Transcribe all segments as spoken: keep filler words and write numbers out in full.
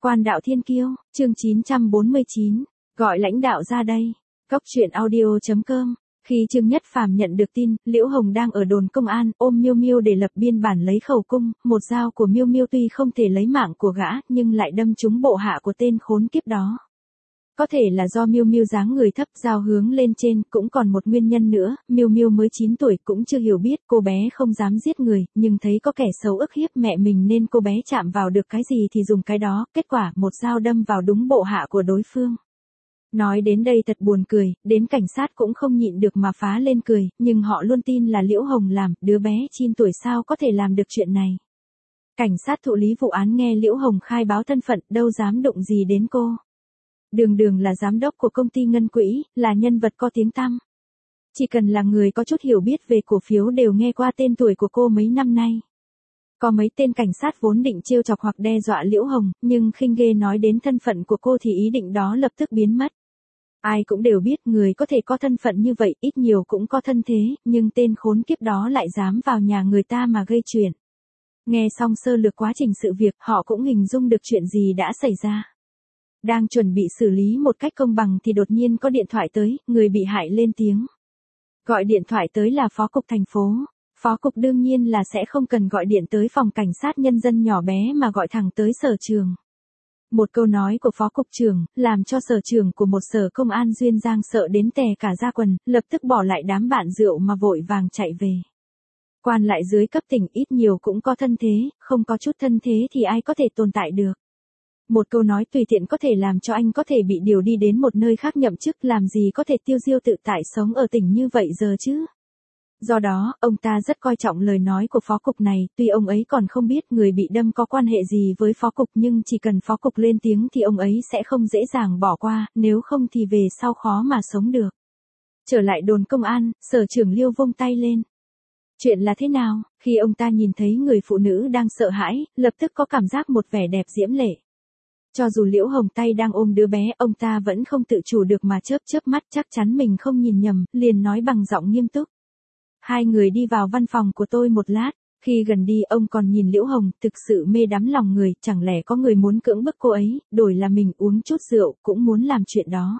Quan đạo thiên kiêu, chương chín trăm bốn mươi chín, gọi lãnh đạo ra đây. Cốc truyện audio chấm com. Khi Trương Nhất Phàm nhận được tin, Liễu Hồng đang ở đồn công an, ôm Miêu Miêu để lập biên bản lấy khẩu cung, một dao của Miêu Miêu tuy không thể lấy mạng của gã, nhưng lại đâm trúng bộ hạ của tên khốn kiếp đó. Có thể là do Miêu Miêu dáng người thấp, dao hướng lên trên, cũng còn một nguyên nhân nữa, Miêu Miêu mới chín tuổi cũng chưa hiểu biết, cô bé không dám giết người, nhưng thấy có kẻ xấu ức hiếp mẹ mình nên cô bé chạm vào được cái gì thì dùng cái đó, kết quả một dao đâm vào đúng bộ hạ của đối phương. Nói đến đây thật buồn cười, đến cảnh sát cũng không nhịn được mà phá lên cười, nhưng họ luôn tin là Liễu Hồng làm, đứa bé chín tuổi sao có thể làm được chuyện này. Cảnh sát thụ lý vụ án nghe Liễu Hồng khai báo thân phận, đâu dám đụng gì đến cô. Đường đường là giám đốc của công ty Ngân Quỹ, là nhân vật có tiếng tăm. Chỉ cần là người có chút hiểu biết về cổ phiếu đều nghe qua tên tuổi của cô mấy năm nay. Có mấy tên cảnh sát vốn định trêu chọc hoặc đe dọa Liễu Hồng, nhưng khinh ghê nói đến thân phận của cô thì ý định đó lập tức biến mất. Ai cũng đều biết người có thể có thân phận như vậy ít nhiều cũng có thân thế, nhưng tên khốn kiếp đó lại dám vào nhà người ta mà gây chuyện. Nghe xong sơ lược quá trình sự việc, họ cũng hình dung được chuyện gì đã xảy ra. Đang chuẩn bị xử lý một cách công bằng thì đột nhiên có điện thoại tới, người bị hại lên tiếng. Gọi điện thoại tới là phó cục thành phố. Phó cục đương nhiên là sẽ không cần gọi điện tới phòng cảnh sát nhân dân nhỏ bé mà gọi thẳng tới sở trường. Một câu nói của phó cục trưởng, làm cho sở trưởng của một sở công an Duyên Giang sợ đến tè cả da quần, lập tức bỏ lại đám bạn rượu mà vội vàng chạy về. Quan lại dưới cấp tỉnh ít nhiều cũng có thân thế, không có chút thân thế thì ai có thể tồn tại được. Một câu nói tùy tiện có thể làm cho anh có thể bị điều đi đến một nơi khác nhậm chức, làm gì có thể tiêu diêu tự tại sống ở tỉnh như vậy giờ chứ. Do đó, ông ta rất coi trọng lời nói của phó cục này, tuy ông ấy còn không biết người bị đâm có quan hệ gì với phó cục, nhưng chỉ cần phó cục lên tiếng thì ông ấy sẽ không dễ dàng bỏ qua, nếu không thì về sau khó mà sống được. Trở lại đồn công an, sở trưởng Liêu vung tay lên. Chuyện là thế nào? Khi ông ta nhìn thấy người phụ nữ đang sợ hãi, lập tức có cảm giác một vẻ đẹp diễm lệ. Cho dù Liễu Hồng tay đang ôm đứa bé, ông ta vẫn không tự chủ được mà chớp chớp mắt, chắc chắn mình không nhìn nhầm, liền nói bằng giọng nghiêm túc. Hai người đi vào văn phòng của tôi một lát. Khi gần đi ông còn nhìn Liễu Hồng, thực sự mê đắm lòng người, chẳng lẽ có người muốn cưỡng bức cô ấy, đổi là mình uống chút rượu, cũng muốn làm chuyện đó.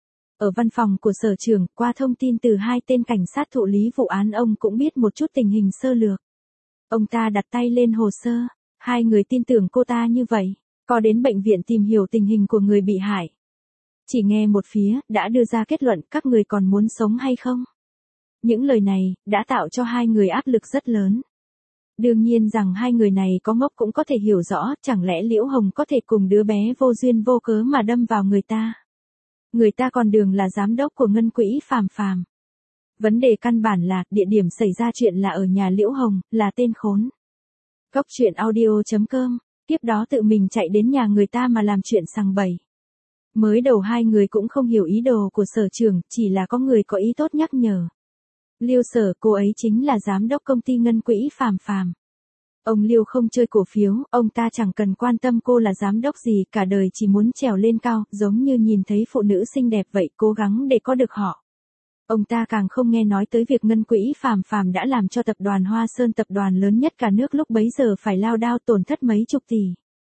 Ở văn phòng của sở trưởng, qua thông tin từ hai tên cảnh sát thụ lý vụ án ông cũng biết một chút tình hình sơ lược. Ông ta đặt tay lên hồ sơ, hai người tin tưởng cô ta như vậy, có đến bệnh viện tìm hiểu tình hình của người bị hại. Chỉ nghe một phía, đã đưa ra kết luận các người còn muốn sống hay không? Những lời này, đã tạo cho hai người áp lực rất lớn. Đương nhiên rằng hai người này có ngốc cũng có thể hiểu rõ, chẳng lẽ Liễu Hồng có thể cùng đứa bé vô duyên vô cớ mà đâm vào người ta. Người ta còn đường là giám đốc của Ngân Quỹ Phàm Phàm. Vấn đề căn bản là, địa điểm xảy ra chuyện là ở nhà Liễu Hồng, là tên khốn. Cốc truyện audio chấm com, tiếp đó tự mình chạy đến nhà người ta mà làm chuyện sằng bậy. Mới đầu hai người cũng không hiểu ý đồ của sở trưởng, chỉ là có người có ý tốt nhắc nhở. Liêu sở, cô ấy chính là giám đốc công ty Ngân Quỹ Phàm Phàm. Ông Liêu không chơi cổ phiếu, ông ta chẳng cần quan tâm cô là giám đốc gì, cả đời chỉ muốn trèo lên cao, giống như nhìn thấy phụ nữ xinh đẹp vậy, cố gắng để có được họ. Ông ta càng không nghe nói tới việc Ngân Quỹ Phàm Phàm đã làm cho tập đoàn Hoa Sơn, tập đoàn lớn nhất cả nước lúc bấy giờ phải lao đao tổn thất mấy chục tỷ.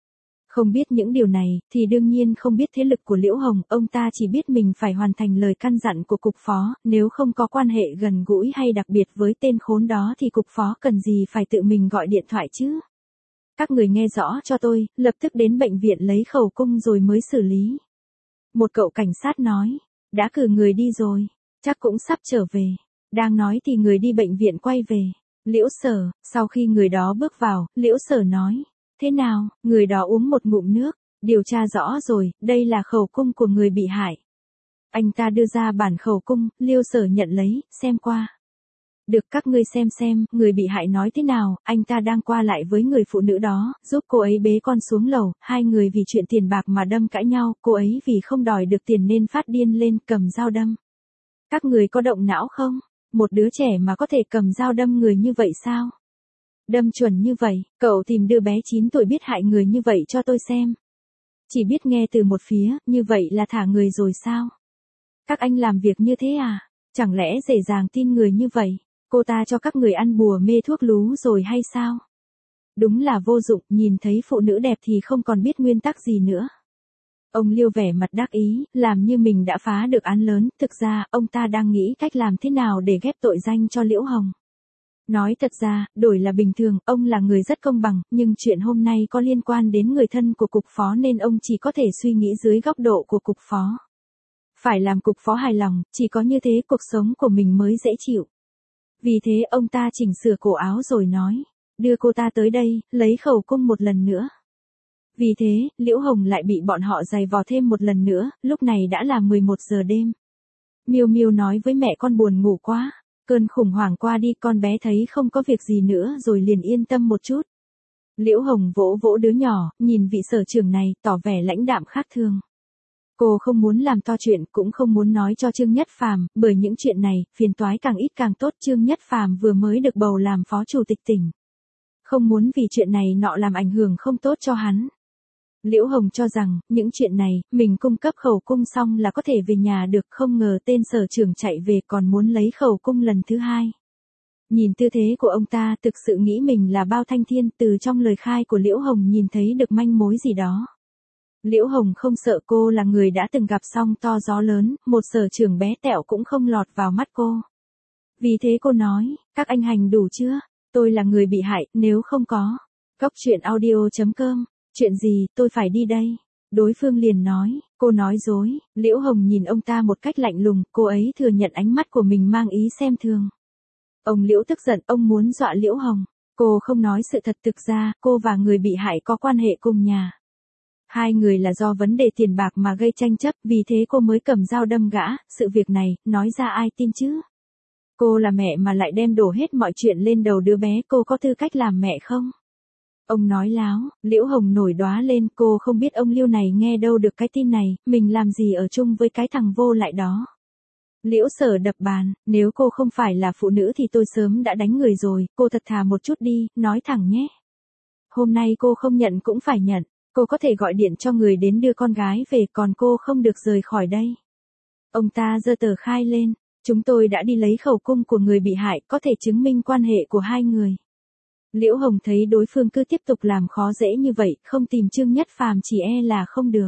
Không biết những điều này, thì đương nhiên không biết thế lực của Liễu Hồng, ông ta chỉ biết mình phải hoàn thành lời căn dặn của cục phó, nếu không có quan hệ gần gũi hay đặc biệt với tên khốn đó thì cục phó cần gì phải tự mình gọi điện thoại chứ. Các người nghe rõ cho tôi, lập tức đến bệnh viện lấy khẩu cung rồi mới xử lý. Một cậu cảnh sát nói, đã cử người đi rồi, chắc cũng sắp trở về. Đang nói thì người đi bệnh viện quay về. Liễu sở, sau khi người đó bước vào, Liễu sở nói. Thế nào, người đó uống một ngụm nước, điều tra rõ rồi, đây là khẩu cung của người bị hại. Anh ta đưa ra bản khẩu cung, Liêu sở nhận lấy, xem qua. Được, các ngươi xem xem, người bị hại nói thế nào, anh ta đang qua lại với người phụ nữ đó, giúp cô ấy bế con xuống lầu, hai người vì chuyện tiền bạc mà đâm cãi nhau, cô ấy vì không đòi được tiền nên phát điên lên, cầm dao đâm. Các người có động não không? Một đứa trẻ mà có thể cầm dao đâm người như vậy sao? Đâm chuẩn như vậy, cậu tìm đứa bé chín tuổi biết hại người như vậy cho tôi xem. Chỉ biết nghe từ một phía, như vậy là thả người rồi sao? Các anh làm việc như thế à? Chẳng lẽ dễ dàng tin người như vậy? Cô ta cho các người ăn bùa mê thuốc lú rồi hay sao? Đúng là vô dụng, nhìn thấy phụ nữ đẹp thì không còn biết nguyên tắc gì nữa. Ông Liêu vẻ mặt đắc ý, làm như mình đã phá được án lớn, thực ra, ông ta đang nghĩ cách làm thế nào để ghép tội danh cho Liễu Hồng. Nói thật ra, đổi là bình thường, ông là người rất công bằng, nhưng chuyện hôm nay có liên quan đến người thân của cục phó nên ông chỉ có thể suy nghĩ dưới góc độ của cục phó. Phải làm cục phó hài lòng, chỉ có như thế cuộc sống của mình mới dễ chịu. Vì thế ông ta chỉnh sửa cổ áo rồi nói, đưa cô ta tới đây, lấy khẩu cung một lần nữa. Vì thế, Liễu Hồng lại bị bọn họ giày vò thêm một lần nữa, lúc này đã là mười một giờ đêm. Miêu Miêu nói với mẹ con buồn ngủ quá, cơn khủng hoảng qua đi, con bé thấy không có việc gì nữa rồi liền yên tâm một chút. Liễu Hồng vỗ vỗ đứa nhỏ, nhìn vị sở trưởng này, tỏ vẻ lãnh đạm khác thường. Cô không muốn làm to chuyện, cũng không muốn nói cho Trương Nhất Phàm, bởi những chuyện này, phiền toái càng ít càng tốt. Trương Nhất Phàm vừa mới được bầu làm phó chủ tịch tỉnh. Không muốn vì chuyện này nọ làm ảnh hưởng không tốt cho hắn. Liễu Hồng cho rằng, những chuyện này, mình cung cấp khẩu cung xong là có thể về nhà được, không ngờ tên sở trưởng chạy về còn muốn lấy khẩu cung lần thứ hai. Nhìn tư thế của ông ta thực sự nghĩ mình là Bao Thanh Thiên, từ trong lời khai của Liễu Hồng nhìn thấy được manh mối gì đó. Liễu Hồng không sợ, cô là người đã từng gặp sóng to gió lớn, một sở trưởng bé tẹo cũng không lọt vào mắt cô. Vì thế cô nói, các anh hành đủ chưa? Tôi là người bị hại, nếu không có. Cóc truyện audio chấm com, chuyện gì, tôi phải đi đây. Đối phương liền nói, cô nói dối. Liễu Hồng nhìn ông ta một cách lạnh lùng, cô ấy thừa nhận ánh mắt của mình mang ý xem thường. Ông Liễu tức giận, ông muốn dọa Liễu Hồng. Cô không nói sự thật, thực ra, cô và người bị hại có quan hệ cùng nhà. Hai người là do vấn đề tiền bạc mà gây tranh chấp, vì thế cô mới cầm dao đâm gã, sự việc này, nói ra ai tin chứ? Cô là mẹ mà lại đem đổ hết mọi chuyện lên đầu đứa bé, cô có tư cách làm mẹ không? Ông nói láo. Liễu Hồng nổi đoá lên, cô không biết ông Liêu này nghe đâu được cái tin này, mình làm gì ở chung với cái thằng vô lại đó. Liễu Sở đập bàn, nếu cô không phải là phụ nữ thì tôi sớm đã đánh người rồi, cô thật thà một chút đi, nói thẳng nhé. Hôm nay cô không nhận cũng phải nhận, cô có thể gọi điện cho người đến đưa con gái về, còn cô không được rời khỏi đây. Ông ta giơ tờ khai lên, chúng tôi đã đi lấy khẩu cung của người bị hại, có thể chứng minh quan hệ của hai người. Liễu Hồng thấy đối phương cứ tiếp tục làm khó dễ như vậy, không tìm Trương Nhất Phàm chỉ e là không được.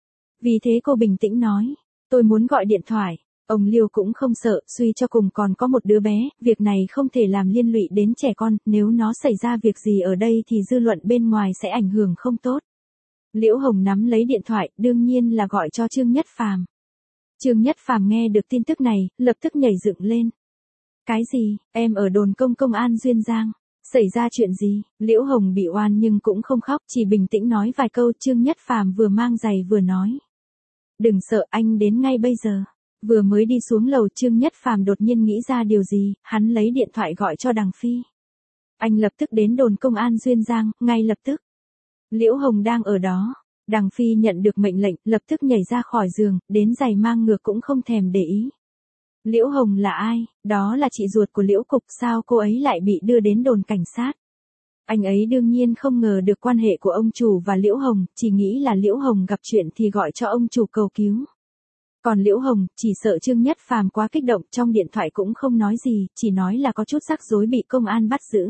Vì thế cô bình tĩnh nói, tôi muốn gọi điện thoại. Ông Liêu cũng không sợ, suy cho cùng còn có một đứa bé, việc này không thể làm liên lụy đến trẻ con, nếu nó xảy ra việc gì ở đây thì dư luận bên ngoài sẽ ảnh hưởng không tốt. Liễu Hồng nắm lấy điện thoại, đương nhiên là gọi cho Trương Nhất Phàm. Trương Nhất Phàm nghe được tin tức này, lập tức nhảy dựng lên. Cái gì, em ở đồn công công an Duyên Giang, xảy ra chuyện gì? Liễu Hồng bị oan nhưng cũng không khóc, chỉ bình tĩnh nói vài câu. Trương Nhất Phàm vừa mang giày vừa nói. Đừng sợ, anh đến ngay bây giờ. Vừa mới đi xuống lầu, Trương Nhất Phàm đột nhiên nghĩ ra điều gì, hắn lấy điện thoại gọi cho Đằng Phi. Anh lập tức đến đồn công an Duyên Giang, ngay lập tức. Liễu Hồng đang ở đó. Đằng Phi nhận được mệnh lệnh, lập tức nhảy ra khỏi giường, đến giày mang ngược cũng không thèm để ý. Liễu Hồng là ai? Đó là chị ruột của Liễu Cục, sao cô ấy lại bị đưa đến đồn cảnh sát? Anh ấy đương nhiên không ngờ được quan hệ của ông chủ và Liễu Hồng, chỉ nghĩ là Liễu Hồng gặp chuyện thì gọi cho ông chủ cầu cứu. Còn Liễu Hồng, chỉ sợ Trương Nhất Phàm quá kích động, trong điện thoại cũng không nói gì, chỉ nói là có chút rắc rối bị công an bắt giữ.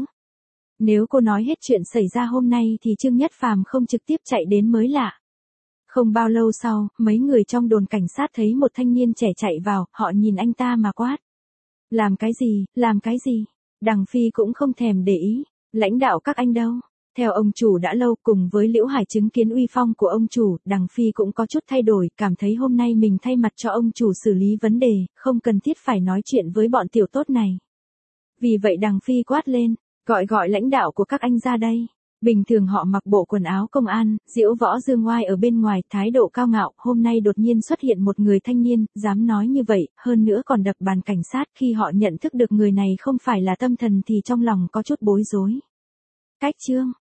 Nếu cô nói hết chuyện xảy ra hôm nay thì Trương Nhất Phàm không trực tiếp chạy đến mới lạ. Không bao lâu sau, mấy người trong đồn cảnh sát thấy một thanh niên trẻ chạy vào, họ nhìn anh ta mà quát. Làm cái gì, làm cái gì? Đằng Phi cũng không thèm để ý, lãnh đạo các anh đâu? Theo ông chủ đã lâu, cùng với Liễu Hải chứng kiến uy phong của ông chủ, Đằng Phi cũng có chút thay đổi, cảm thấy hôm nay mình thay mặt cho ông chủ xử lý vấn đề, không cần thiết phải nói chuyện với bọn tiểu tốt này. Vì vậy Đằng Phi quát lên, gọi gọi lãnh đạo của các anh ra đây. Bình thường họ mặc bộ quần áo công an, diễu võ dương oai ở bên ngoài, thái độ cao ngạo, hôm nay đột nhiên xuất hiện một người thanh niên, dám nói như vậy, hơn nữa còn đập bàn cảnh sát. Khi họ nhận thức được người này không phải là tâm thần thì trong lòng có chút bối rối. Cách chương